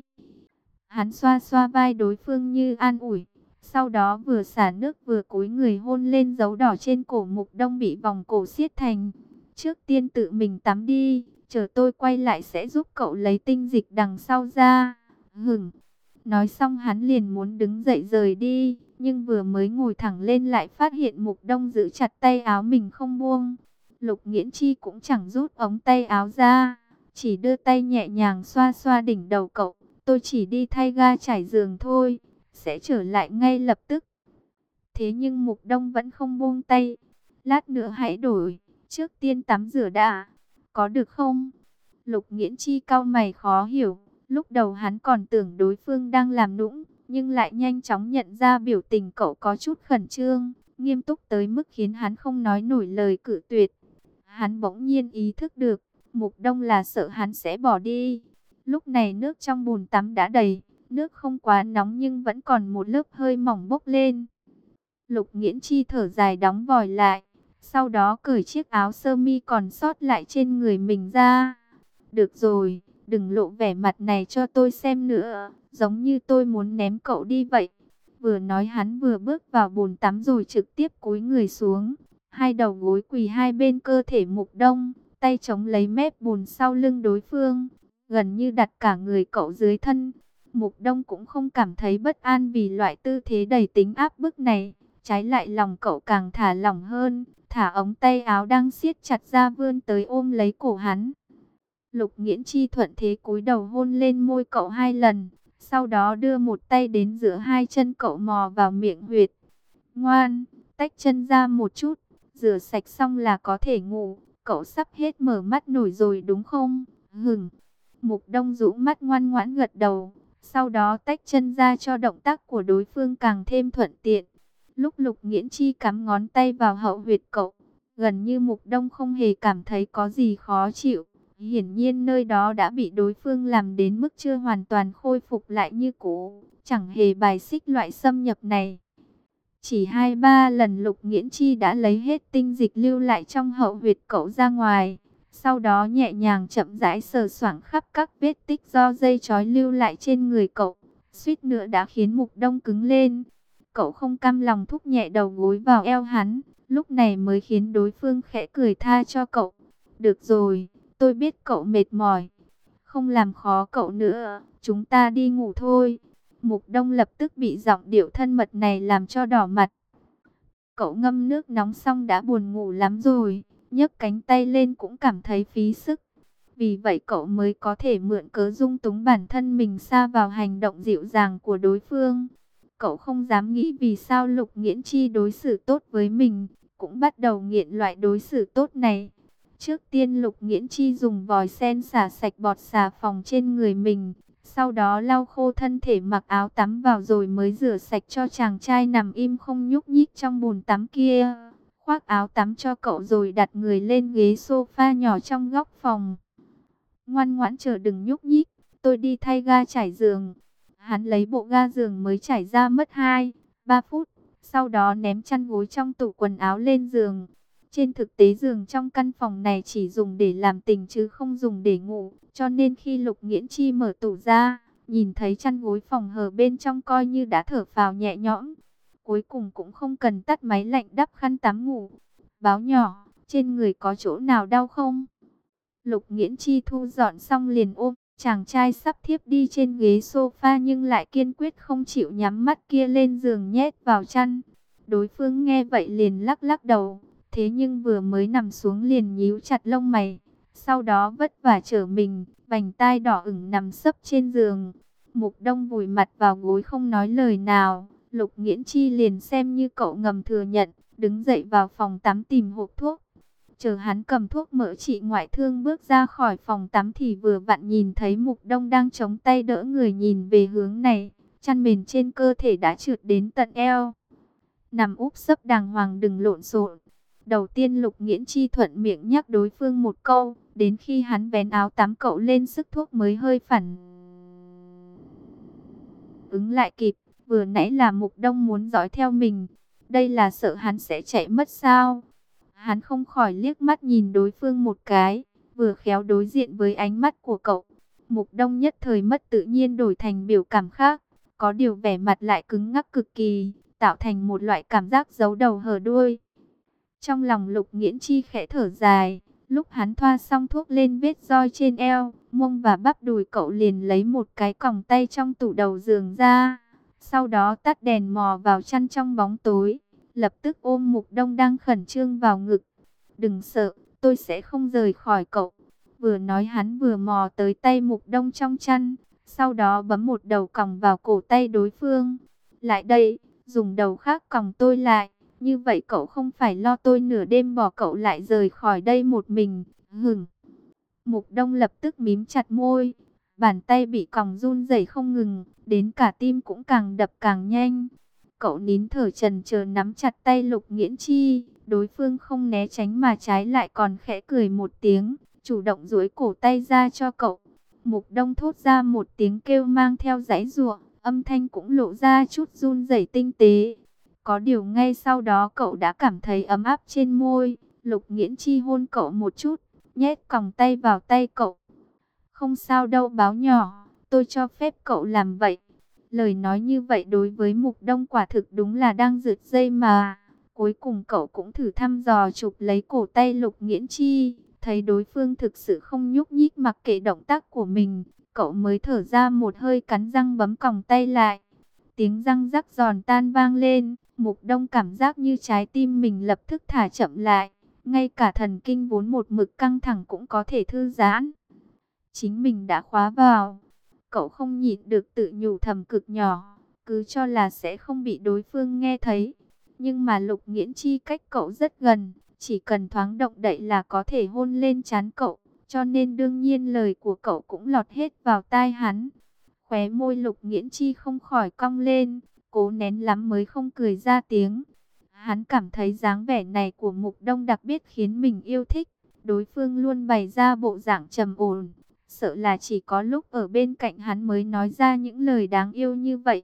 Speaker 1: Hắn xoa xoa vai đối phương như an ủi, sau đó vừa xả nước vừa cúi người hôn lên dấu đỏ trên cổ Mục Đông bị vòng cổ siết thành. Trước tiên tự mình tắm đi, chờ tôi quay lại sẽ giúp cậu lấy tinh dịch đằng sau ra. Hửng. Nói xong hắn liền muốn đứng dậy rời đi, nhưng vừa mới ngồi thẳng lên lại phát hiện Mục Đông giữ chặt tay áo mình không buông. Lục Nghiễn Chi cũng chẳng rút ống tay áo ra, chỉ đưa tay nhẹ nhàng xoa xoa đỉnh đầu cậu. Tôi chỉ đi thay ga trải giường thôi, sẽ trở lại ngay lập tức. Thế nhưng Mục Đông vẫn không buông tay. Lát nữa hãy đổi, trước tiên tắm rửa đã, có được không? Lục Nghiễn Chi cau mày khó hiểu. Lúc đầu hắn còn tưởng đối phương đang làm nũng, nhưng lại nhanh chóng nhận ra biểu tình cậu có chút khẩn trương, nghiêm túc tới mức khiến hắn không nói nổi lời cự tuyệt. Hắn bỗng nhiên ý thức được, Mục Đông là sợ hắn sẽ bỏ đi. Lúc này nước trong bồn tắm đã đầy, nước không quá nóng nhưng vẫn còn một lớp hơi mỏng bốc lên. Lục Nghiễn Chi thở dài đóng vòi lại, sau đó cởi chiếc áo sơ mi còn sót lại trên người mình ra. Được rồi, đừng lộ vẻ mặt này cho tôi xem nữa, giống như tôi muốn ném cậu đi vậy. Vừa nói hắn vừa bước vào bồn tắm rồi trực tiếp cúi người xuống, hai đầu gối quỳ hai bên cơ thể Mục Đông, tay chống lấy mép bồn sau lưng đối phương, gần như đặt cả người cậu dưới thân. Mục Đông cũng không cảm thấy bất an vì loại tư thế đầy tính áp bức này, trái lại lòng cậu càng thả lỏng hơn, thả ống tay áo đang siết chặt ra vươn tới ôm lấy cổ hắn. Lục Nghiễn Chi thuận thế cúi đầu hôn lên môi cậu hai lần, sau đó đưa một tay đến giữa hai chân cậu mò vào miệng huyệt. Ngoan, tách chân ra một chút, rửa sạch xong là có thể ngủ, cậu sắp hết mở mắt nổi rồi đúng không? Hửng. Mục Đông rũ mắt ngoan ngoãn gật đầu, sau đó tách chân ra cho động tác của đối phương càng thêm thuận tiện. Lúc Lục Nghiễn Chi cắm ngón tay vào hậu huyệt cậu, gần như Mục Đông không hề cảm thấy có gì khó chịu. Hiển nhiên nơi đó đã bị đối phương làm đến mức chưa hoàn toàn khôi phục lại như cũ, chẳng hề bài xích loại xâm nhập này. Chỉ hai ba lần Lục Nghiễn Chi đã lấy hết tinh dịch lưu lại trong hậu huyệt cậu ra ngoài, sau đó nhẹ nhàng chậm rãi sờ soạng khắp các vết tích do dây trói lưu lại trên người cậu, suýt nữa đã khiến Mục Đông cứng lên. Cậu không cam lòng thúc nhẹ đầu gối vào eo hắn, lúc này mới khiến đối phương khẽ cười tha cho cậu. Được rồi. Tôi biết cậu mệt mỏi, không làm khó cậu nữa, chúng ta đi ngủ thôi. Mục Đông lập tức bị giọng điệu thân mật này làm cho đỏ mặt. Cậu ngâm nước nóng xong đã buồn ngủ lắm rồi, nhấc cánh tay lên cũng cảm thấy phí sức. Vì vậy cậu mới có thể mượn cớ dung túng bản thân mình sa vào hành động dịu dàng của đối phương. Cậu không dám nghĩ vì sao Lục Nghiễn Chi đối xử tốt với mình, cũng bắt đầu nghiện loại đối xử tốt này. Trước tiên Lục Nghiễn Chi dùng vòi sen xả sạch bọt xà phòng trên người mình, sau đó lau khô thân thể mặc áo tắm vào rồi mới rửa sạch cho chàng trai nằm im không nhúc nhích trong bồn tắm kia. Khoác áo tắm cho cậu rồi đặt người lên ghế sofa nhỏ trong góc phòng. Ngoan ngoãn chờ đừng nhúc nhích, tôi đi thay ga trải giường. Hắn lấy bộ ga giường mới trải ra mất hai ba phút, sau đó ném chăn gối trong tủ quần áo lên giường. Trên thực tế giường trong căn phòng này chỉ dùng để làm tình chứ không dùng để ngủ, cho nên khi Lục Nghiễn Chi mở tủ ra, nhìn thấy chăn gối phòng hờ bên trong coi như đã thở phào nhẹ nhõm. Cuối cùng cũng không cần tắt máy lạnh đắp khăn tắm ngủ. Báo nhỏ, trên người có chỗ nào đau không? Lục Nghiễn Chi thu dọn xong liền ôm chàng trai sắp thiếp đi trên ghế sofa nhưng lại kiên quyết không chịu nhắm mắt kia lên giường nhét vào chăn. Đối phương nghe vậy liền lắc lắc đầu, thế nhưng vừa mới nằm xuống liền nhíu chặt lông mày. Sau đó vất vả trở mình, vành tai đỏ ửng nằm sấp trên giường. Mục Đông vùi mặt vào gối không nói lời nào. Lục Nghiễn Chi liền xem như cậu ngầm thừa nhận, đứng dậy vào phòng tắm tìm hộp thuốc. Chờ hắn cầm thuốc mỡ trị ngoại thương bước ra khỏi phòng tắm thì vừa vặn nhìn thấy Mục Đông đang chống tay đỡ người nhìn về hướng này. Chăn mền trên cơ thể đã trượt đến tận eo. Nằm úp sấp đàng hoàng đừng lộn xộn. Đầu tiên Lục Nghiễn Chi thuận miệng nhắc đối phương một câu. Đến khi hắn vén áo tắm cậu lên sức thuốc mới hơi phản ứng lại kịp. Vừa nãy là Mục Đông muốn dõi theo mình. Đây là sợ hắn sẽ chạy mất sao? Hắn không khỏi liếc mắt nhìn đối phương một cái, vừa khéo đối diện với ánh mắt của cậu. Mục Đông nhất thời mất tự nhiên đổi thành biểu cảm khác, có điều vẻ mặt lại cứng ngắc cực kỳ, tạo thành một loại cảm giác giấu đầu hở đuôi. Trong lòng Lục Nghiễn Chi khẽ thở dài, lúc hắn thoa xong thuốc lên vết roi trên eo, mông và bắp đùi cậu liền lấy một cái còng tay trong tủ đầu giường ra, sau đó tắt đèn mò vào chăn trong bóng tối. Lập tức ôm Mục Đông đang khẩn trương vào ngực. Đừng sợ, tôi sẽ không rời khỏi cậu. Vừa nói hắn vừa mò tới tay Mục Đông trong chăn. Sau đó bấm một đầu còng vào cổ tay đối phương. Lại đây, dùng đầu khác còng tôi lại. Như vậy cậu không phải lo tôi nửa đêm bỏ cậu lại rời khỏi đây một mình. Hửng. Mục Đông lập tức mím chặt môi. Bàn tay bị còng run rẩy không ngừng. Đến cả tim cũng càng đập càng nhanh. Cậu nín thở trần chờ nắm chặt tay Lục Nghiễn Chi, đối phương không né tránh mà trái lại còn khẽ cười một tiếng, chủ động duỗi cổ tay ra cho cậu. Mục Đông thốt ra một tiếng kêu mang theo giãy giụa, âm thanh cũng lộ ra chút run rẩy tinh tế. Có điều ngay sau đó cậu đã cảm thấy ấm áp trên môi, Lục Nghiễn Chi hôn cậu một chút, nhét còng tay vào tay cậu. Không sao đâu báo nhỏ, tôi cho phép cậu làm vậy. Lời nói như vậy đối với Mục Đông quả thực đúng là đang rượt dây mà. Cuối cùng cậu cũng thử thăm dò chụp lấy cổ tay Lục Nghiễn Chi. Thấy đối phương thực sự không nhúc nhích mặc kệ động tác của mình. Cậu mới thở ra một hơi cắn răng bấm còng tay lại. Tiếng răng rắc giòn tan vang lên. Mục Đông cảm giác như trái tim mình lập tức thả chậm lại. Ngay cả thần kinh vốn một mực căng thẳng cũng có thể thư giãn. Chính mình đã khóa vào. Cậu không nhịn được tự nhủ thầm cực nhỏ, cứ cho là sẽ không bị đối phương nghe thấy. Nhưng mà Lục Nghiễn Chi cách cậu rất gần, chỉ cần thoáng động đậy là có thể hôn lên trán cậu. Cho nên đương nhiên lời của cậu cũng lọt hết vào tai hắn. Khóe môi Lục Nghiễn Chi không khỏi cong lên, cố nén lắm mới không cười ra tiếng. Hắn cảm thấy dáng vẻ này của Mục Đông đặc biệt khiến mình yêu thích. Đối phương luôn bày ra bộ dạng trầm ổn. Sợ là chỉ có lúc ở bên cạnh hắn mới nói ra những lời đáng yêu như vậy.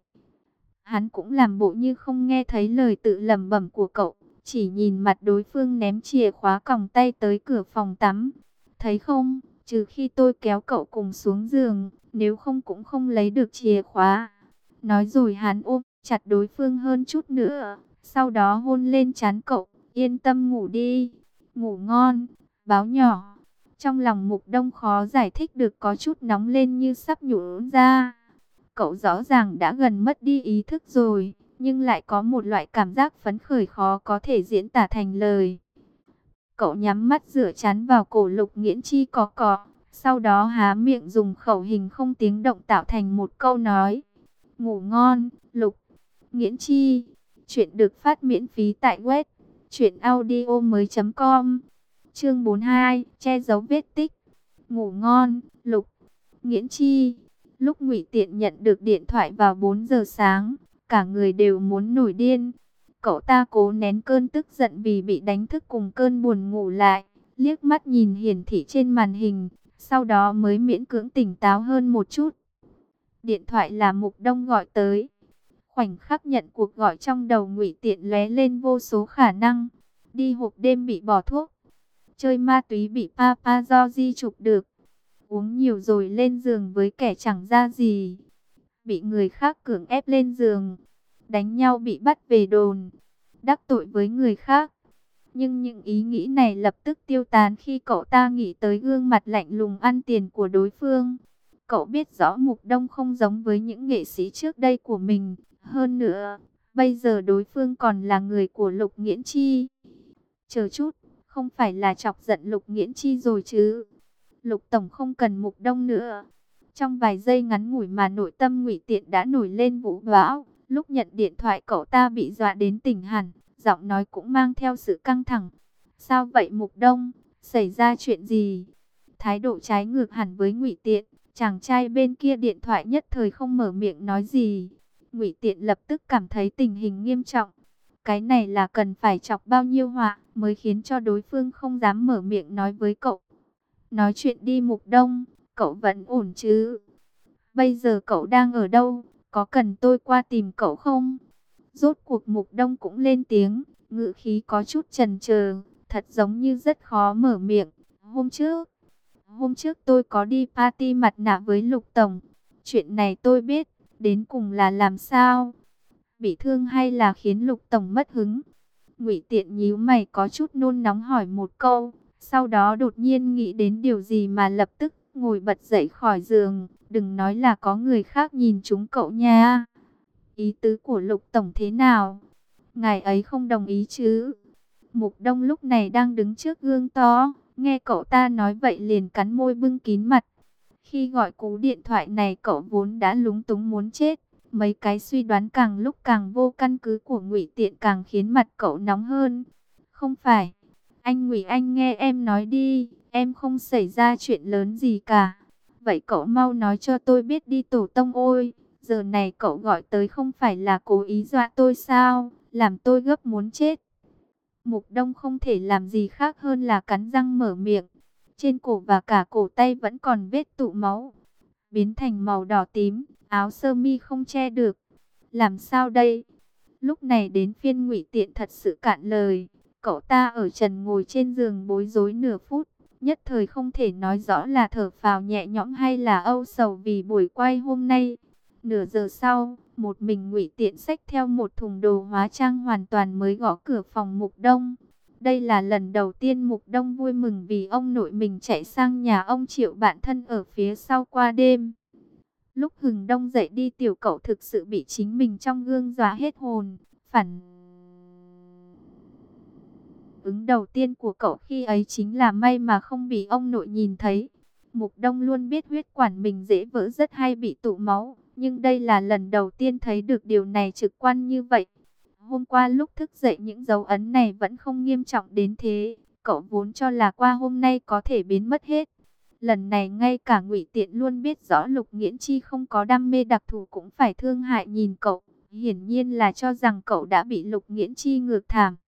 Speaker 1: Hắn cũng làm bộ như không nghe thấy lời tự lẩm bẩm của cậu, chỉ nhìn mặt đối phương ném chìa khóa còng tay tới cửa phòng tắm. Thấy không, trừ khi tôi kéo cậu cùng xuống giường, nếu không cũng không lấy được chìa khóa. Nói rồi hắn ôm chặt đối phương hơn chút nữa, sau đó hôn lên trán cậu, yên tâm ngủ đi, ngủ ngon, báo nhỏ. Trong lòng Mục Đông khó giải thích được có chút nóng lên như sắp nhũn ra. Cậu rõ ràng đã gần mất đi ý thức rồi, nhưng lại có một loại cảm giác phấn khởi khó có thể diễn tả thành lời. Cậu nhắm mắt dựa chán vào cổ Lục Nghiễn Chi cọ cọ, sau đó há miệng dùng khẩu hình không tiếng động tạo thành một câu nói. Ngủ ngon, Lục Nghiễn Chi. Chuyện được phát miễn phí tại web truyện audio mới chấm com. Chương bốn mươi hai, che giấu vết tích. Ngủ ngon, Lục Nghiễn Chi. Lúc Ngụy Tiện nhận được điện thoại vào bốn giờ sáng, cả người đều muốn nổi điên. Cậu ta cố nén cơn tức giận vì bị đánh thức cùng cơn buồn ngủ lại, liếc mắt nhìn hiển thị trên màn hình, sau đó mới miễn cưỡng tỉnh táo hơn một chút. Điện thoại là Mục Đông gọi tới. Khoảnh khắc nhận cuộc gọi, trong đầu Ngụy Tiện lóe lên vô số khả năng. Đi hộp đêm bị bỏ thuốc, chơi ma túy bị paparazzi chụp được, uống nhiều rồi lên giường với kẻ chẳng ra gì, bị người khác cưỡng ép lên giường, đánh nhau bị bắt về đồn, đắc tội với người khác. Nhưng những ý nghĩ này lập tức tiêu tán khi cậu ta nghĩ tới gương mặt lạnh lùng ăn tiền của đối phương. Cậu biết rõ Mục Đông không giống với những nghệ sĩ trước đây của mình. Hơn nữa, bây giờ đối phương còn là người của Lục Nghiễn Chi. Chờ chút, không phải là chọc giận Lục Nghiễn Chi rồi chứ? Lục Tổng không cần Mục Đông nữa. Trong vài giây ngắn ngủi mà nội tâm Ngụy Tiện đã nổi lên vũ bão. Lúc nhận điện thoại cậu ta bị dọa đến tỉnh hẳn, giọng nói cũng mang theo sự căng thẳng. Sao vậy Mục Đông? Xảy ra chuyện gì? Thái độ trái ngược hẳn với Ngụy Tiện. Chàng trai bên kia điện thoại nhất thời không mở miệng nói gì. Ngụy Tiện lập tức cảm thấy tình hình nghiêm trọng. Cái này là cần phải chọc bao nhiêu họa mới khiến cho đối phương không dám mở miệng nói với cậu. Nói chuyện đi Mục Đông, cậu vẫn ổn chứ? Bây giờ cậu đang ở đâu? Có cần tôi qua tìm cậu không? Rốt cuộc Mục Đông cũng lên tiếng, ngữ khí có chút chần chờ, thật giống như rất khó mở miệng. Hôm trước, hôm trước tôi có đi party mặt nạ với Lục Tổng. Chuyện này tôi biết, đến cùng là làm sao? Bị thương hay là khiến Lục Tổng mất hứng? Ngụy Tiện nhíu mày có chút nôn nóng hỏi một câu, sau đó đột nhiên nghĩ đến điều gì mà lập tức ngồi bật dậy khỏi giường. Đừng nói là có người khác nhìn trúng cậu nha. Ý tứ của Lục Tổng thế nào? Ngài ấy không đồng ý chứ? Mục Đông lúc này đang đứng trước gương to, nghe cậu ta nói vậy liền cắn môi bưng kín mặt. Khi gọi cú điện thoại này cậu vốn đã lúng túng muốn chết. Mấy cái suy đoán càng lúc càng vô căn cứ của Ngụy Tiện càng khiến mặt cậu nóng hơn. Không phải, anh Ngụy anh nghe em nói đi, em không xảy ra chuyện lớn gì cả. Vậy cậu mau nói cho tôi biết đi tổ tông ôi. Giờ này cậu gọi tới không phải là cố ý dọa tôi sao? Làm tôi gấp muốn chết. Mục Đông không thể làm gì khác hơn là cắn răng mở miệng. Trên cổ và cả cổ tay vẫn còn vết tụ máu, biến thành màu đỏ tím, áo sơ mi không che được. Làm sao đây? Lúc này đến phiên Ngụy Tiện thật sự cạn lời. Cậu ta ở trần ngồi trên giường bối rối nửa phút, nhất thời không thể nói rõ là thở phào nhẹ nhõm hay là âu sầu vì buổi quay hôm nay. Nửa giờ sau, một mình Ngụy Tiện xách theo một thùng đồ hóa trang hoàn toàn mới gõ cửa phòng Mục Đông. Đây là lần đầu tiên Mục Đông vui mừng vì ông nội mình chạy sang nhà ông Triệu bạn thân ở phía sau qua đêm. Lúc Hừng Đông dậy đi tiểu cậu thực sự bị chính mình trong gương dọa hết hồn. Phản ứng đầu tiên của cậu khi ấy chính là may mà không bị ông nội nhìn thấy. Mục Đông luôn biết huyết quản mình dễ vỡ rất hay bị tụ máu, nhưng đây là lần đầu tiên thấy được điều này trực quan như vậy. Hôm qua lúc thức dậy những dấu ấn này vẫn không nghiêm trọng đến thế, cậu vốn cho là qua hôm nay có thể biến mất hết. Lần này ngay cả Ngụy Tiện luôn biết rõ Lục Nghiễn Chi không có đam mê đặc thù cũng phải thương hại nhìn cậu. Hiển nhiên là cho rằng cậu đã bị Lục Nghiễn Chi ngược thảm.